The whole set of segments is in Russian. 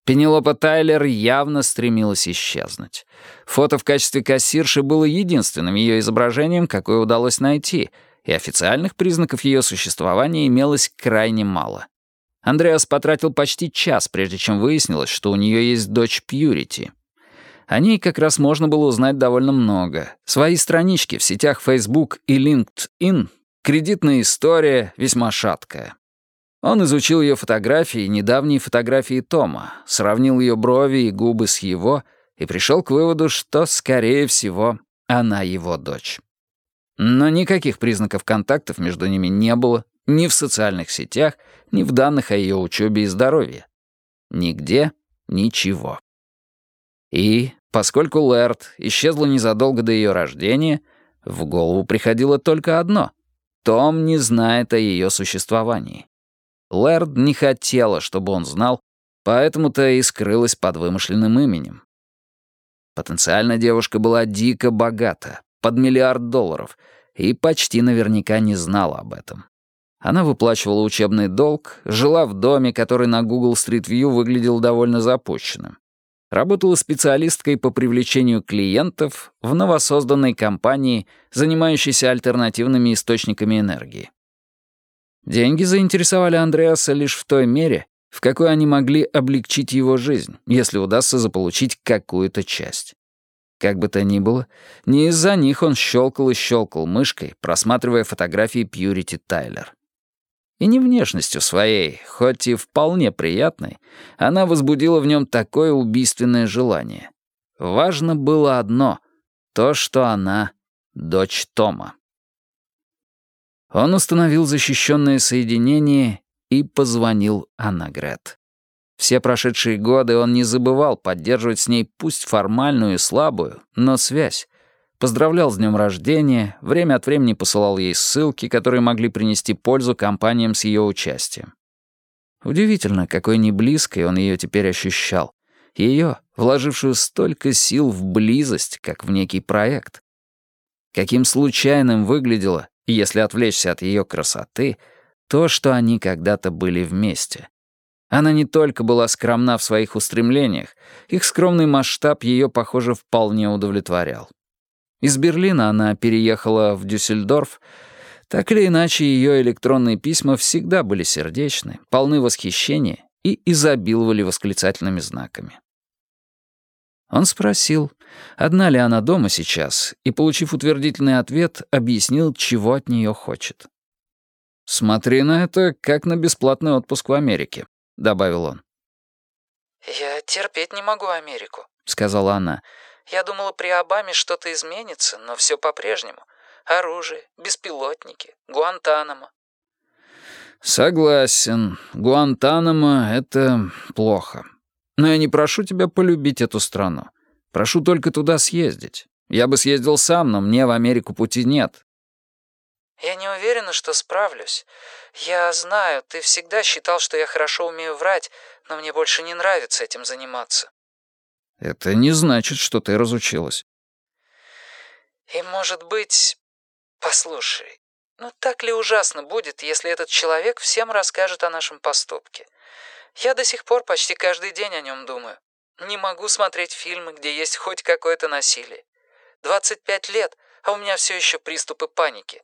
Пенелопа Тайлер явно стремилась исчезнуть. Фото в качестве кассирши было единственным ее изображением, какое удалось найти, и официальных признаков ее существования имелось крайне мало. Андреас потратил почти час, прежде чем выяснилось, что у нее есть дочь Пьюрити. О ней как раз можно было узнать довольно много. Свои странички в сетях Facebook и LinkedIn, кредитная история весьма шаткая. Он изучил ее фотографии и недавние фотографии Тома, сравнил ее брови и губы с его и пришел к выводу, что, скорее всего, она его дочь. Но никаких признаков контактов между ними не было ни в социальных сетях, ни в данных о ее учебе и здоровье. Нигде ничего. И, поскольку Лэрд исчезла незадолго до ее рождения, в голову приходило только одно — Том не знает о ее существовании. Лэрд не хотела, чтобы он знал, поэтому-то и скрылась под вымышленным именем. Потенциально девушка была дико богата, под $1 миллиард, и почти наверняка не знала об этом. Она выплачивала учебный долг, жила в доме, который на Google Street View выглядел довольно запущенным. Работала специалисткой по привлечению клиентов в новосозданной компании, занимающейся альтернативными источниками энергии. Деньги заинтересовали Андреаса лишь в той мере, в какой они могли облегчить его жизнь, если удастся заполучить какую-то часть. Как бы то ни было, не из-за них он щелкал и щелкал мышкой, просматривая фотографии Пьюрити Тайлер. И не внешностью своей, хоть и вполне приятной, она возбудила в нем такое убийственное желание. Важно было одно — то, что она — дочь Тома. Он установил защищенное соединение и позвонил Аннагрет. Все прошедшие годы он не забывал поддерживать с ней пусть формальную и слабую, но связь. Поздравлял с днем рождения, время от времени посылал ей ссылки, которые могли принести пользу компаниям с ее участием. Удивительно, какой неблизкой он ее теперь ощущал. Ее, вложившую столько сил в близость, как в некий проект. Каким случайным выглядело, если отвлечься от ее красоты, то, что они когда-то были вместе. Она не только была скромна в своих устремлениях, их скромный масштаб ее, похоже, вполне удовлетворял. Из Берлина она переехала в Дюссельдорф. Так или иначе, ее электронные письма всегда были сердечны, полны восхищения и изобиловали восклицательными знаками. Он спросил, одна ли она дома сейчас, и, получив утвердительный ответ, объяснил, чего от нее хочет. «Смотри на это, как на бесплатный отпуск в Америке», — добавил он. «Я терпеть не могу Америку», — сказала она. «Я думала, при Обаме что-то изменится, но все по-прежнему. Оружие, беспилотники, Гуантанамо». «Согласен. Гуантанамо — это плохо. Но я не прошу тебя полюбить эту страну. Прошу только туда съездить. Я бы съездил сам, но мне в Америку пути нет». «Я не уверена, что справлюсь. Я знаю, ты всегда считал, что я хорошо умею врать, но мне больше не нравится этим заниматься». «Это не значит, что ты разучилась». «И, может быть... Послушай, ну так ли ужасно будет, если этот человек всем расскажет о нашем поступке? Я до сих пор почти каждый день о нем думаю. Не могу смотреть фильмы, где есть хоть какое-то насилие. 25 лет, а у меня все еще приступы паники».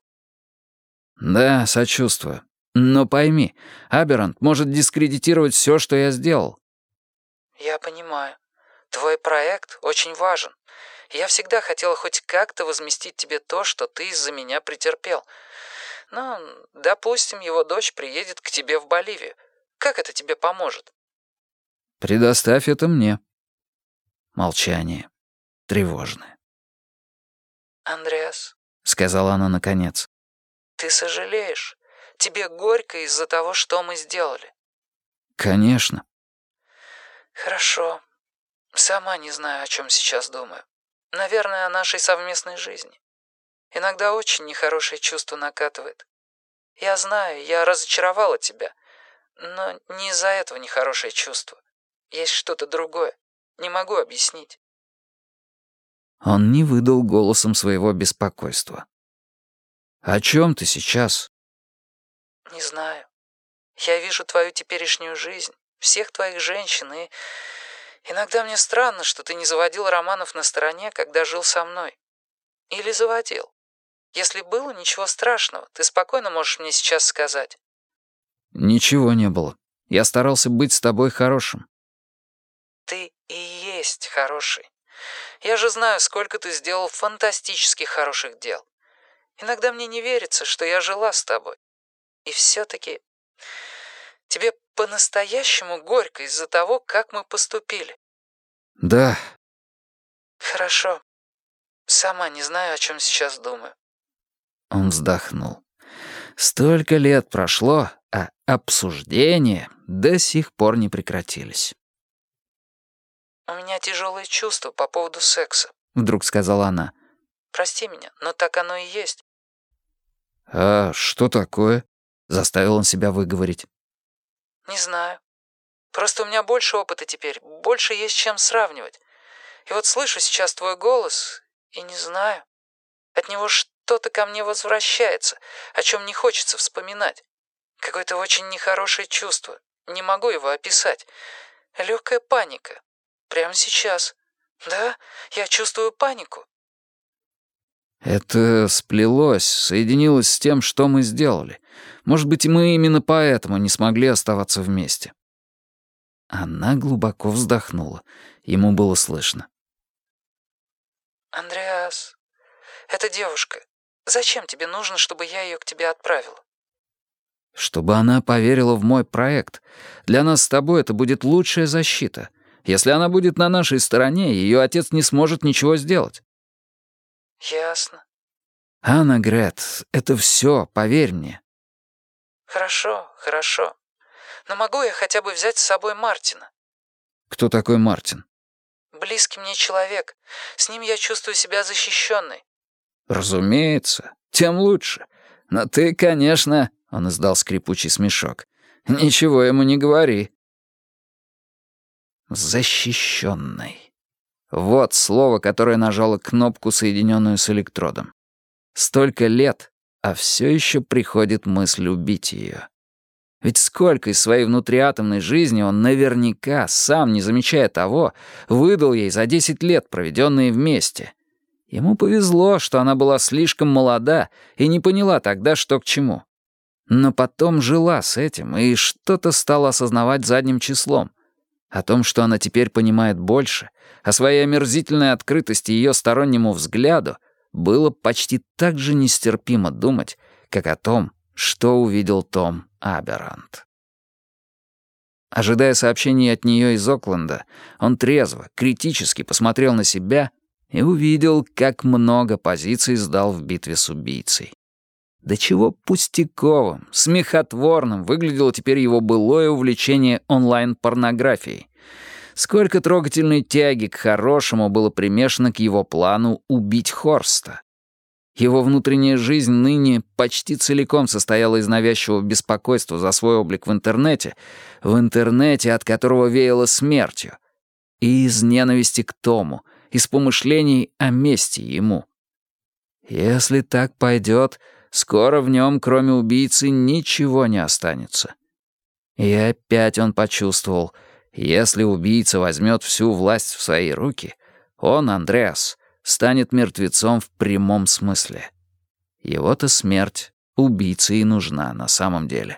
«Да, сочувствую. Но пойми, Аберант может дискредитировать все, что я сделал». «Я понимаю. Твой проект очень важен. Я всегда хотела хоть как-то возместить тебе то, что ты из-за меня претерпел. Но, допустим, его дочь приедет к тебе в Боливию. Как это тебе поможет?» «Предоставь это мне». Молчание. Тревожное. «Андреас», — сказала она наконец. «ты сожалеешь? Тебе горько из-за того, что мы сделали?» «Конечно». «Хорошо. Сама не знаю, о чем сейчас думаю. Наверное, о нашей совместной жизни. Иногда очень нехорошее чувство накатывает. Я знаю, я разочаровала тебя, но не из-за этого нехорошее чувство. Есть что-то другое. Не могу объяснить». Он не выдал голосом своего беспокойства. «О чем ты сейчас?» «Не знаю. Я вижу твою теперешнюю жизнь, всех твоих женщин, и иногда мне странно, что ты не заводил романов на стороне, когда жил со мной. Или заводил. Если было, ничего страшного, ты спокойно можешь мне сейчас сказать». «Ничего не было. Я старался быть с тобой хорошим». «Ты и есть хороший. Я же знаю, сколько ты сделал фантастически хороших дел. Иногда мне не верится, что я жила с тобой. И все-таки тебе по-настоящему горько из-за того, как мы поступили». «Да». «Хорошо. Сама не знаю, о чем сейчас думаю». Он вздохнул. Столько лет прошло, а обсуждения до сих пор не прекратились. «У меня тяжелые чувства по поводу секса», — вдруг сказала она. «Прости меня, но так оно и есть». «А что такое?» — заставил он себя выговорить. «Не знаю. Просто у меня больше опыта теперь, больше есть чем сравнивать. И вот слышу сейчас твой голос, и не знаю. От него что-то ко мне возвращается, о чем не хочется вспоминать. Какое-то очень нехорошее чувство. Не могу его описать. Легкая паника. Прямо сейчас. Да, я чувствую панику». Это сплелось, соединилось с тем, что мы сделали. Может быть, и мы именно поэтому не смогли оставаться вместе. Она глубоко вздохнула. Ему было слышно. «Андреас, эта девушка. Зачем тебе нужно, чтобы я ее к тебе отправила?» Чтобы она поверила в мой проект. Для нас с тобой это будет лучшая защита. Если она будет на нашей стороне, ее отец не сможет ничего сделать. «Ясно. Анна-Грет, это все, поверь мне». Хорошо, хорошо. Но могу я хотя бы взять с собой Мартина?» «Кто такой Мартин?» «Близкий мне человек. С ним я чувствую себя защищенной». «Разумеется, тем лучше. Но ты, конечно...» — он издал скрипучий смешок. «Ничего ему не говори». «Защищенной». Вот слово, которое нажало кнопку, соединенную с электродом. Столько лет, а все еще приходит мысль убить ее. Ведь сколько из своей внутриатомной жизни он наверняка, сам не замечая того, выдал ей за 10 лет, проведенные вместе. Ему повезло, что она была слишком молода и не поняла тогда, что к чему. Но потом жила с этим и что-то стала осознавать задним числом. О том, что она теперь понимает больше, о своей омерзительной открытости ее стороннему взгляду, было почти так же нестерпимо думать, как о том, что увидел Том Аберант. Ожидая сообщений от нее из Окленда, он трезво, критически посмотрел на себя и увидел, как много позиций сдал в битве с убийцей. До чего пустяковым, смехотворным выглядело теперь его былое увлечение онлайн-порнографией. Сколько трогательной тяги к хорошему было примешано к его плану убить Хорста. Его внутренняя жизнь ныне почти целиком состояла из навязчивого беспокойства за свой облик в интернете, от которого веяло смертью, и из ненависти к Тому, из помышлений о мести ему. Если так пойдет, скоро в нем, кроме убийцы, ничего не останется. И опять он почувствовал, если убийца возьмет всю власть в свои руки, он, Андреас, станет мертвецом в прямом смысле. Его-то смерть убийце и нужна на самом деле.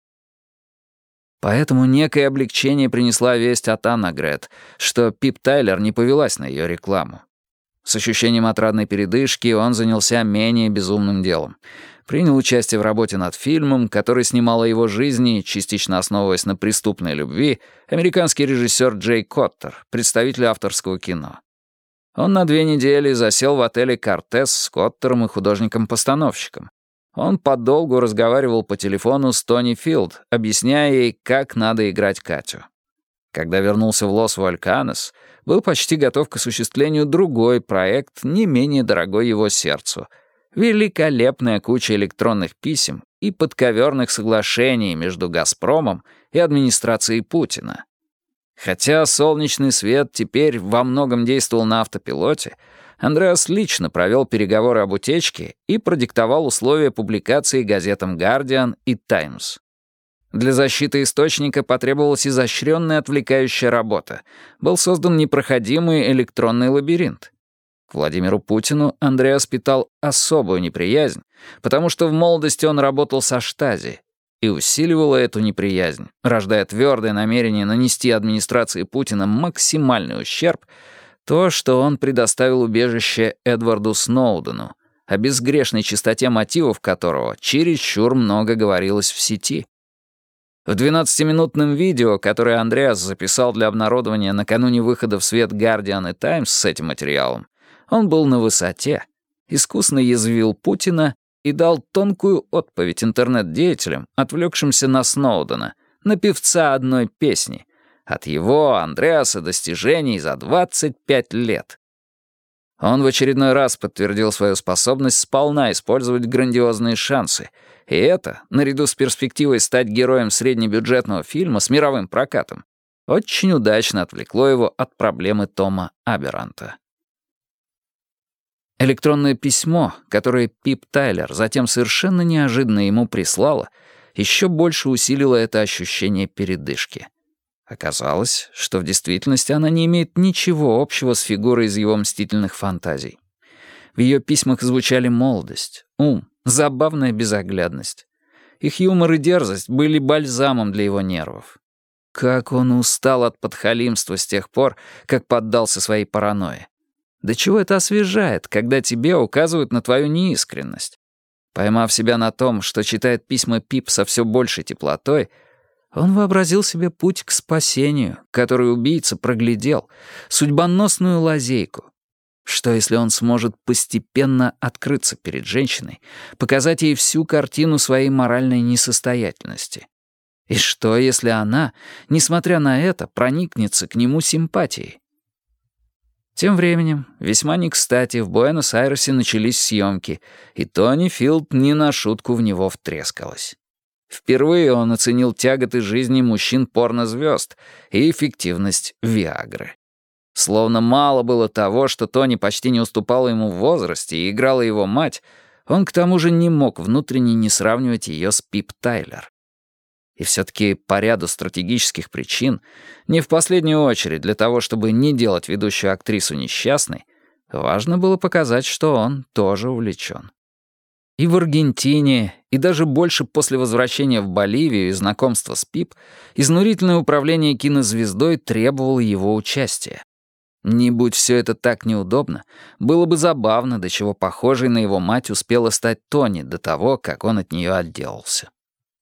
Поэтому некое облегчение принесла весть от Анна-Грет, что Пип Тайлер не повелась на ее рекламу. С ощущением отрадной передышки он занялся менее безумным делом. Принял участие в работе над фильмом, который снимал о его жизни, частично основываясь на преступной любви, американский режиссер Джей Коттер, представитель авторского кино. Он на 2 недели засел в отеле «Кортес» с Коттером и художником-постановщиком. Он подолгу разговаривал по телефону с Тони Филд, объясняя ей, как надо играть Катю. Когда вернулся в Лос-Вальканес, был почти готов к осуществлению другой проект, не менее дорогой его сердцу. Великолепная куча электронных писем и подковерных соглашений между «Газпромом» и администрацией Путина. Хотя солнечный свет теперь во многом действовал на автопилоте, Андреас лично провел переговоры об утечке и продиктовал условия публикации газетам «Гардиан» и «Таймс». Для защиты источника потребовалась изощренная отвлекающая работа. Был создан непроходимый электронный лабиринт. К Владимиру Путину Андреас питал особую неприязнь, потому что в молодости он работал со Штази, и усиливала эту неприязнь, рождая твердое намерение нанести администрации Путина максимальный ущерб, то, что он предоставил убежище Эдварду Сноудену, о безгрешной чистоте мотивов которого чересчур много говорилось в сети. В 12-минутном видео, которое Андреас записал для обнародования накануне выхода в свет «Гардиан» и «Таймс» с этим материалом, он был на высоте, искусно язвил Путина и дал тонкую отповедь интернет-деятелям, отвлекшимся на Сноудена, на певца одной песни, от его, Андреаса, достижений за 25 лет. Он в очередной раз подтвердил свою способность сполна использовать грандиозные шансы, и это, наряду с перспективой стать героем среднебюджетного фильма с мировым прокатом, очень удачно отвлекло его от проблемы Тома Аберанта. Электронное письмо, которое Пип Тайлер затем совершенно неожиданно ему прислала, еще больше усилило это ощущение передышки. Оказалось, что в действительности она не имеет ничего общего с фигурой из его мстительных фантазий. В ее письмах звучали молодость, ум, забавная безоглядность. Их юмор и дерзость были бальзамом для его нервов. Как он устал от подхалимства с тех пор, как поддался своей паранойи. До чего это освежает, когда тебе указывают на твою неискренность? Поймав себя на том, что читает письма Пип со все большей теплотой, он вообразил себе путь к спасению, который убийца проглядел, судьбоносную лазейку. Что, если он сможет постепенно открыться перед женщиной, показать ей всю картину своей моральной несостоятельности? И что, если она, несмотря на это, проникнется к нему симпатией? Тем временем, весьма не кстати, в Буэнос-Айресе начались съемки, и Тони Филд не на шутку в него втрескалась. Впервые он оценил тяготы жизни мужчин-порнозвезд и эффективность Виагры. Словно мало было того, что Тони почти не уступала ему в возрасте и играла его мать, он к тому же не мог внутренне не сравнивать ее с Пип Тайлер. И все-таки по ряду стратегических причин, не в последнюю очередь для того, чтобы не делать ведущую актрису несчастной, важно было показать, что он тоже увлечен. И в Аргентине, и даже больше после возвращения в Боливию и знакомства с Пип, изнурительное управление кинозвездой требовало его участия. Не будь все это так неудобно, было бы забавно, до чего похожей на его мать успела стать Тони до того, как он от нее отделался.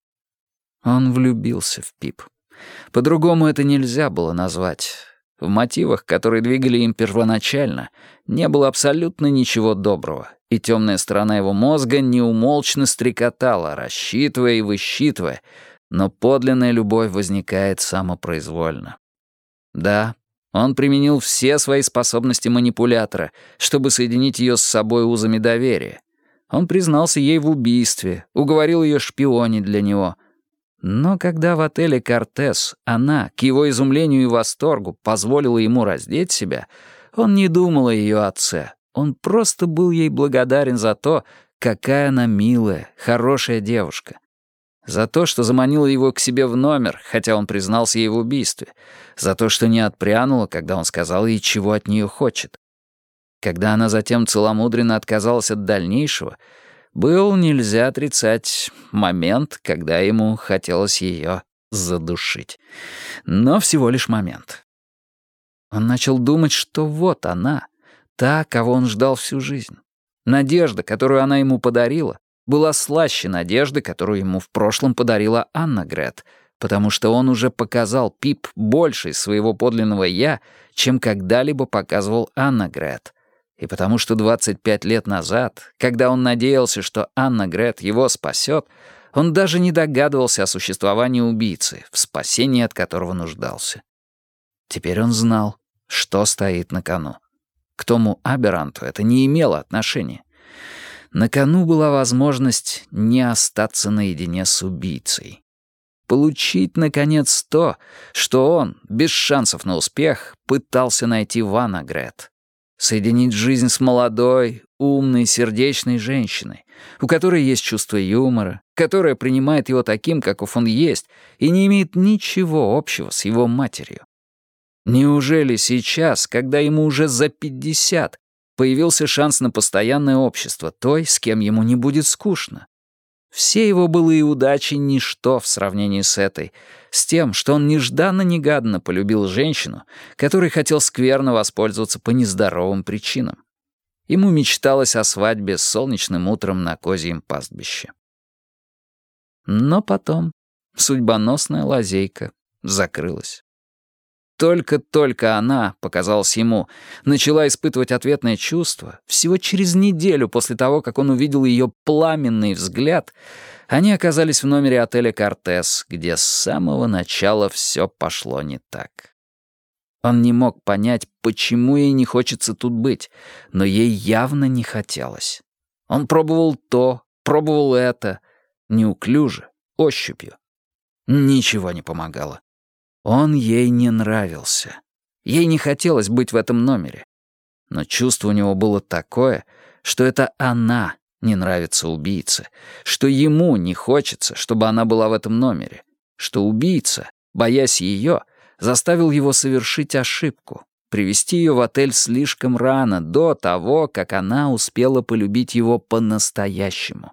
Он влюбился в Пип. По-другому это нельзя было назвать. В мотивах, которые двигали им первоначально, не было абсолютно ничего доброго, и темная сторона его мозга неумолчно стрекотала, рассчитывая и высчитывая, но подлинная любовь возникает самопроизвольно. Да, он применил все свои способности манипулятора, чтобы соединить ее с собой узами доверия. Он признался ей в убийстве, уговорил ее шпионить для него. Но когда в отеле «Кортес» она, к его изумлению и восторгу, позволила ему раздеть себя, он не думал о ее отце. Он просто был ей благодарен за то, какая она милая, хорошая девушка. За то, что заманила его к себе в номер, хотя он признался ей в убийстве. За то, что не отпрянула, когда он сказал ей, чего от нее хочет. Когда она затем целомудренно отказалась от дальнейшего, был, нельзя отрицать, момент, когда ему хотелось ее задушить. Но всего лишь момент. Он начал думать, что вот она, та, кого он ждал всю жизнь. Надежда, которую она ему подарила, была слаще надежды, которую ему в прошлом подарила Анна Грет, потому что он уже показал Пип больше из своего подлинного «я», чем когда-либо показывал Анна Грет. И потому что 25 лет назад, когда он надеялся, что Анна Грет его спасет, он даже не догадывался о существовании убийцы, в спасении от которого нуждался. Теперь он знал, что стоит на кону. К Тому Аберанту это не имело отношения. На кону была возможность не остаться наедине с убийцей. Получить, наконец, то, что он, без шансов на успех, пытался найти в Анна Грет. Соединить жизнь с молодой, умной, сердечной женщиной, у которой есть чувство юмора, которая принимает его таким, каков он есть, и не имеет ничего общего с его матерью. Неужели сейчас, когда ему уже за 50, появился шанс на постоянное общество той, с кем ему не будет скучно? Все его былые удачи — ничто в сравнении с этой, с тем, что он нежданно-негаданно полюбил женщину, которой хотел скверно воспользоваться по нездоровым причинам. Ему мечталось о свадьбе с солнечным утром на козьем пастбище. Но потом судьбоносная лазейка закрылась. Только-только она, показалось ему, начала испытывать ответное чувство, всего через неделю после того, как он увидел ее пламенный взгляд, они оказались в номере отеля «Кортес», где с самого начала все пошло не так. Он не мог понять, почему ей не хочется тут быть, но ей явно не хотелось. Он пробовал то, пробовал это, неуклюже, ощупью. Ничего не помогало. Он ей не нравился. Ей не хотелось быть в этом номере. Но чувство у него было такое, что это она не нравится убийце, что ему не хочется, чтобы она была в этом номере, что убийца, боясь ее, заставил его совершить ошибку, привести ее в отель слишком рано, до того, как она успела полюбить его по-настоящему.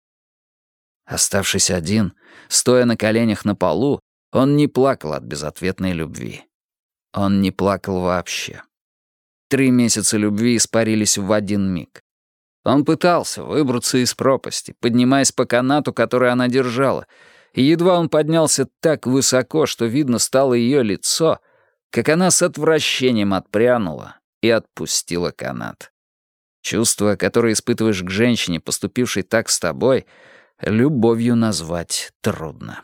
Оставшись один, стоя на коленях на полу, он не плакал от безответной любви. Он не плакал вообще. 3 месяца любви испарились в один миг. Он пытался выбраться из пропасти, поднимаясь по канату, который она держала, и едва он поднялся так высоко, что видно стало ее лицо, как она с отвращением отпрянула и отпустила канат. Чувство, которое испытываешь к женщине, поступившей так с тобой, любовью назвать трудно.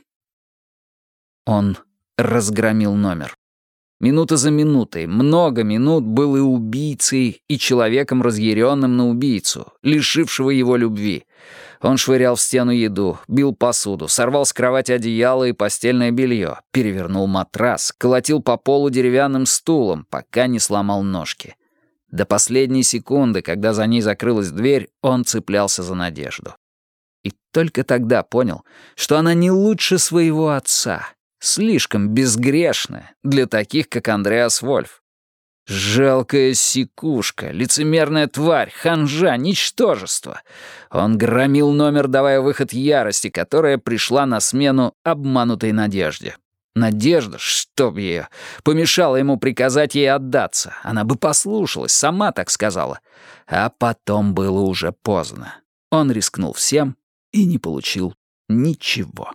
Он разгромил номер. Минута за минутой, много минут был и убийцей, и человеком, разъяренным на убийцу, лишившего его любви. Он швырял в стену еду, бил посуду, сорвал с кровати одеяло и постельное белье, перевернул матрас, колотил по полу деревянным стулом, пока не сломал ножки. До последней секунды, когда за ней закрылась дверь, он цеплялся за Надежду. И только тогда понял, что она не лучше своего отца, слишком безгрешная для таких, как Андреас Вольф. Жалкая сикушка, лицемерная тварь, ханжа, ничтожество. Он громил номер, давая выход ярости, которая пришла на смену обманутой надежде. Надежда, чтоб ее, помешала ему приказать ей отдаться. Она бы послушалась, сама так сказала. А потом было уже поздно. Он рискнул всем и не получил ничего.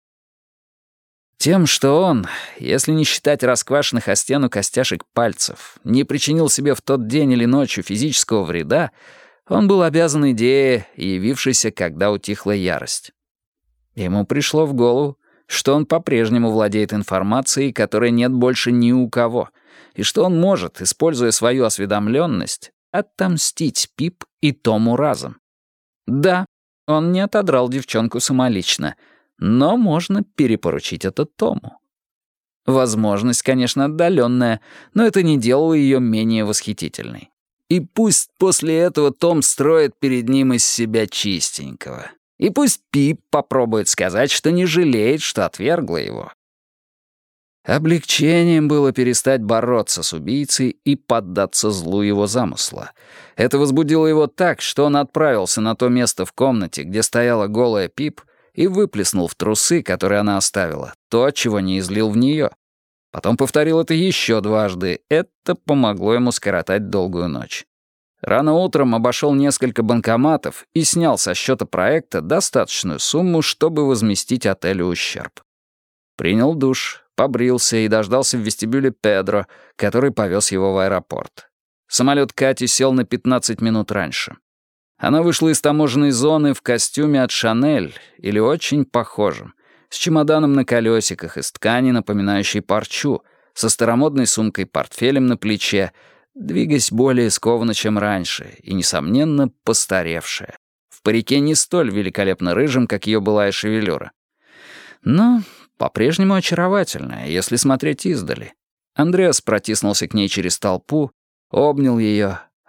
Тем, что он, если не считать расквашенных о стену костяшек пальцев, не причинил себе в тот день или ночью физического вреда, он был обязан идее, явившейся, когда утихла ярость. Ему пришло в голову, что он по-прежнему владеет информацией, которой нет больше ни у кого, и что он может, используя свою осведомленность, отомстить Пип и Тому разом. Да, он не отодрал девчонку самолично, но можно перепоручить это Тому. Возможность, конечно, отдаленная, но это не делало ее менее восхитительной. И пусть после этого Том строит перед ним из себя чистенького. И пусть Пип попробует сказать, что не жалеет, что отвергла его. Облегчением было перестать бороться с убийцей и поддаться злу его замысла. Это возбудило его так, что он отправился на то место в комнате, где стояла голая Пип, и выплеснул в трусы, которые она оставила, то, чего не излил в нее. Потом повторил это еще дважды. Это помогло ему скоротать долгую ночь. Рано утром обошел несколько банкоматов и снял со счета проекта достаточную сумму, чтобы возместить отелю ущерб. Принял душ, побрился и дождался в вестибюле Педро, который повез его в аэропорт. Самолет Кати сел на 15 минут раньше. Она вышла из таможенной зоны в костюме от «Шанель» или очень похожем, с чемоданом на колесиках из ткани, напоминающей парчу, со старомодной сумкой-портфелем на плече, двигаясь более скованно, чем раньше, и, несомненно, постаревшая. В парике не столь великолепно рыжим, как ее былая шевелюра. Но по-прежнему очаровательная, если смотреть издали. Андреас протиснулся к ней через толпу, обнял ее,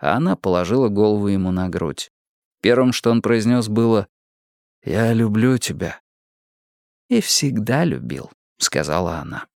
а она положила голову ему на грудь. Первым, что он произнес, было «Я люблю тебя». «И всегда любил», — сказала она.